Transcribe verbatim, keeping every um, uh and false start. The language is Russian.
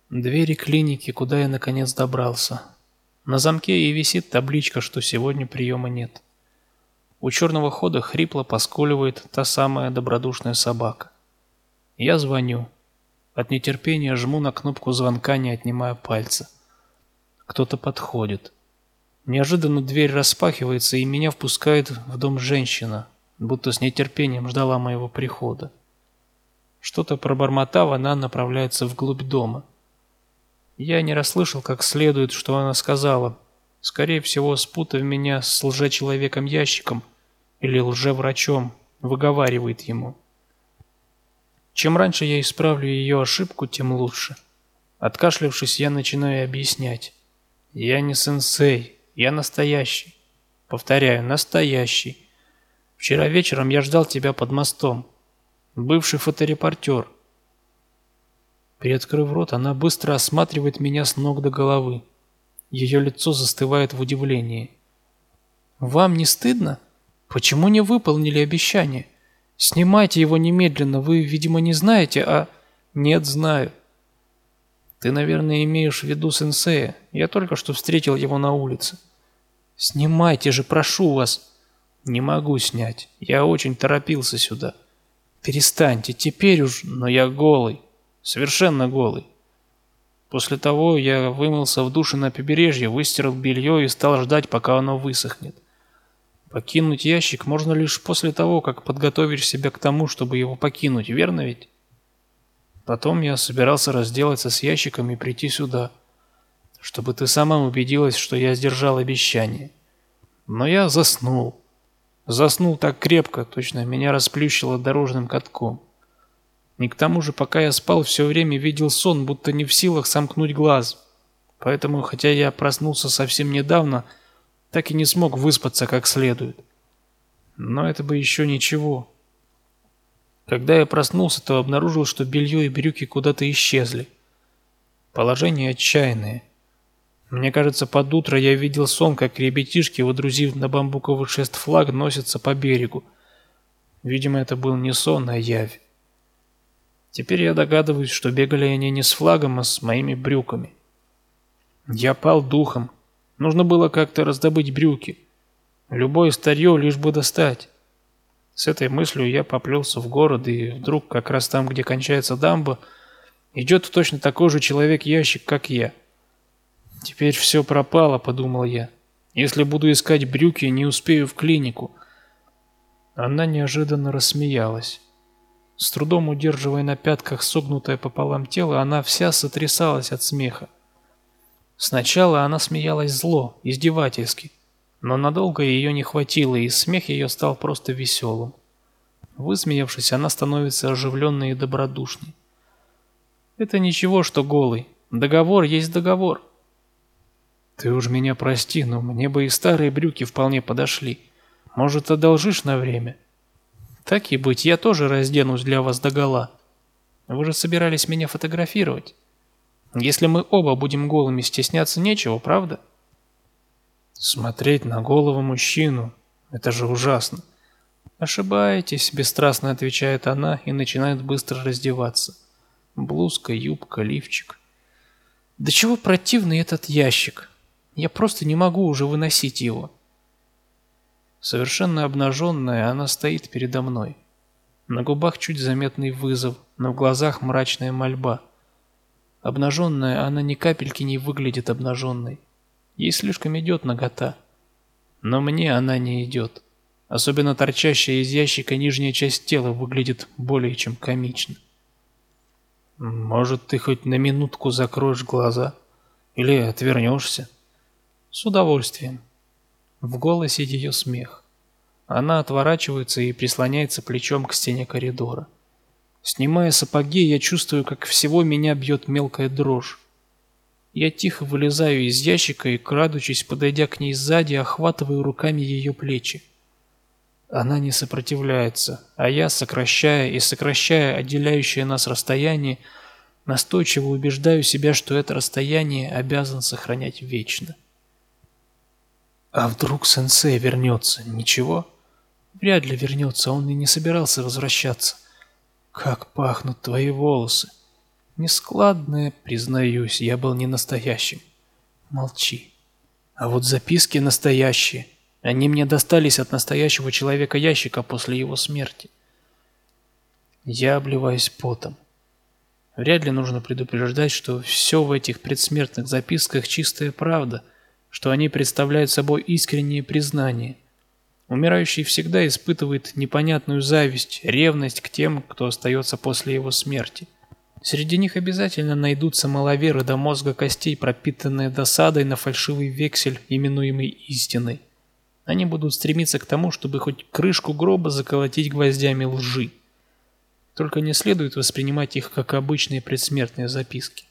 Двери клиники, куда я наконец добрался. На замке и висит табличка, что сегодня приема нет. У черного хода хрипло поскуливает та самая добродушная собака. Я звоню. От нетерпения жму на кнопку звонка, не отнимая пальца. Кто-то подходит. Неожиданно дверь распахивается, и меня впускает в дом женщина, будто с нетерпением ждала моего прихода. Что-то пробормотав, она направляется вглубь дома. Я не расслышал как следует, что она сказала. Скорее всего, спутав меня с лжечеловеком-ящиком или лжеврачом, выговаривает ему. Чем раньше я исправлю ее ошибку, тем лучше. Откашлявшись, я начинаю объяснять. Я не сенсей, я настоящий. Повторяю, настоящий. Вчера вечером я ждал тебя под мостом. Бывший фоторепортер. Приоткрыв рот, она быстро осматривает меня с ног до головы. Ее лицо застывает в удивлении. «Вам не стыдно? Почему не выполнили обещание? Снимайте его немедленно, вы, видимо, не знаете, а...» «Нет, знаю». «Ты, наверное, имеешь в виду сенсея. Я только что встретил его на улице». «Снимайте же, прошу вас». «Не могу снять. Я очень торопился сюда». «Перестаньте, теперь уж, но я голый. Совершенно голый. После того я вымылся в душе на побережье, выстирал белье и стал ждать, пока оно высохнет. Покинуть ящик можно лишь после того, как подготовишь себя к тому, чтобы его покинуть, верно ведь? Потом я собирался разделаться с ящиком и прийти сюда, чтобы ты сама убедилась, что я сдержал обещание. Но я заснул. Заснул так крепко, точно меня расплющило дорожным катком. И к тому же, пока я спал, все время видел сон, будто не в силах сомкнуть глаз. Поэтому, хотя я проснулся совсем недавно, так и не смог выспаться как следует. Но это бы еще ничего. Когда я проснулся, то обнаружил, что белье и брюки куда-то исчезли. Положение отчаянное. Мне кажется, под утро я видел сон, как ребятишки, водрузив на бамбуковый шест флаг, носятся по берегу. Видимо, это был не сон, а явь. Теперь я догадываюсь, что бегали они не с флагом, а с моими брюками. Я пал духом. Нужно было как-то раздобыть брюки. Любое старье лишь бы достать. С этой мыслью я поплелся в город, и вдруг, как раз там, где кончается дамба, идет точно такой же человек-ящик, как я. Теперь все пропало, подумал я. Если буду искать брюки, не успею в клинику. Она неожиданно рассмеялась. С трудом удерживая на пятках согнутое пополам тело, она вся сотрясалась от смеха. Сначала она смеялась зло, издевательски, но надолго ее не хватило, и смех ее стал просто веселым. Высмеявшись, она становится оживленной и добродушной. «Это ничего, что голый. Договор есть договор». «Ты уж меня прости, но мне бы и старые брюки вполне подошли. Может, одолжишь на время?» «Так и быть, я тоже разденусь для вас догола. Вы же собирались меня фотографировать. Если мы оба будем голыми, стесняться нечего, правда?» «Смотреть на голого мужчину — это же ужасно». «Ошибаетесь», — бесстрастно отвечает она и начинает быстро раздеваться. Блузка, юбка, лифчик. «Да чего противный этот ящик? Я просто не могу уже выносить его». Совершенно обнаженная, она стоит передо мной. На губах чуть заметный вызов, но в глазах мрачная мольба. Обнаженная, она ни капельки не выглядит обнаженной. Ей слишком идет нагота. Но мне она не идет. Особенно торчащая из ящика нижняя часть тела выглядит более чем комично. «Может, ты хоть на минутку закроешь глаза? Или отвернешься?» «С удовольствием». В голосе ее смех. Она отворачивается и прислоняется плечом к стене коридора. Снимая сапоги, я чувствую, как всего меня бьет мелкая дрожь. Я тихо вылезаю из ящика и, крадучись, подойдя к ней сзади, охватываю руками ее плечи. Она не сопротивляется, а я, сокращая и сокращая отделяющее нас расстояние, настойчиво убеждаю себя, что это расстояние обязан сохранять вечно. А вдруг сенсей вернется? Ничего? Вряд ли вернется, он и не собирался возвращаться. Как пахнут твои волосы. Нескладное, признаюсь, я был не настоящим. Молчи. А вот записки настоящие. Они мне достались от настоящего человека-ящика после его смерти. Я обливаюсь потом. Вряд ли нужно предупреждать, что все в этих предсмертных записках чистая правда, что они представляют собой искренние признания. Умирающий всегда испытывает непонятную зависть, ревность к тем, кто остается после его смерти. Среди них обязательно найдутся маловеры до мозга костей, пропитанные досадой на фальшивый вексель, именуемый истиной. Они будут стремиться к тому, чтобы хоть крышку гроба заколотить гвоздями лжи. Только не следует воспринимать их как обычные предсмертные записки.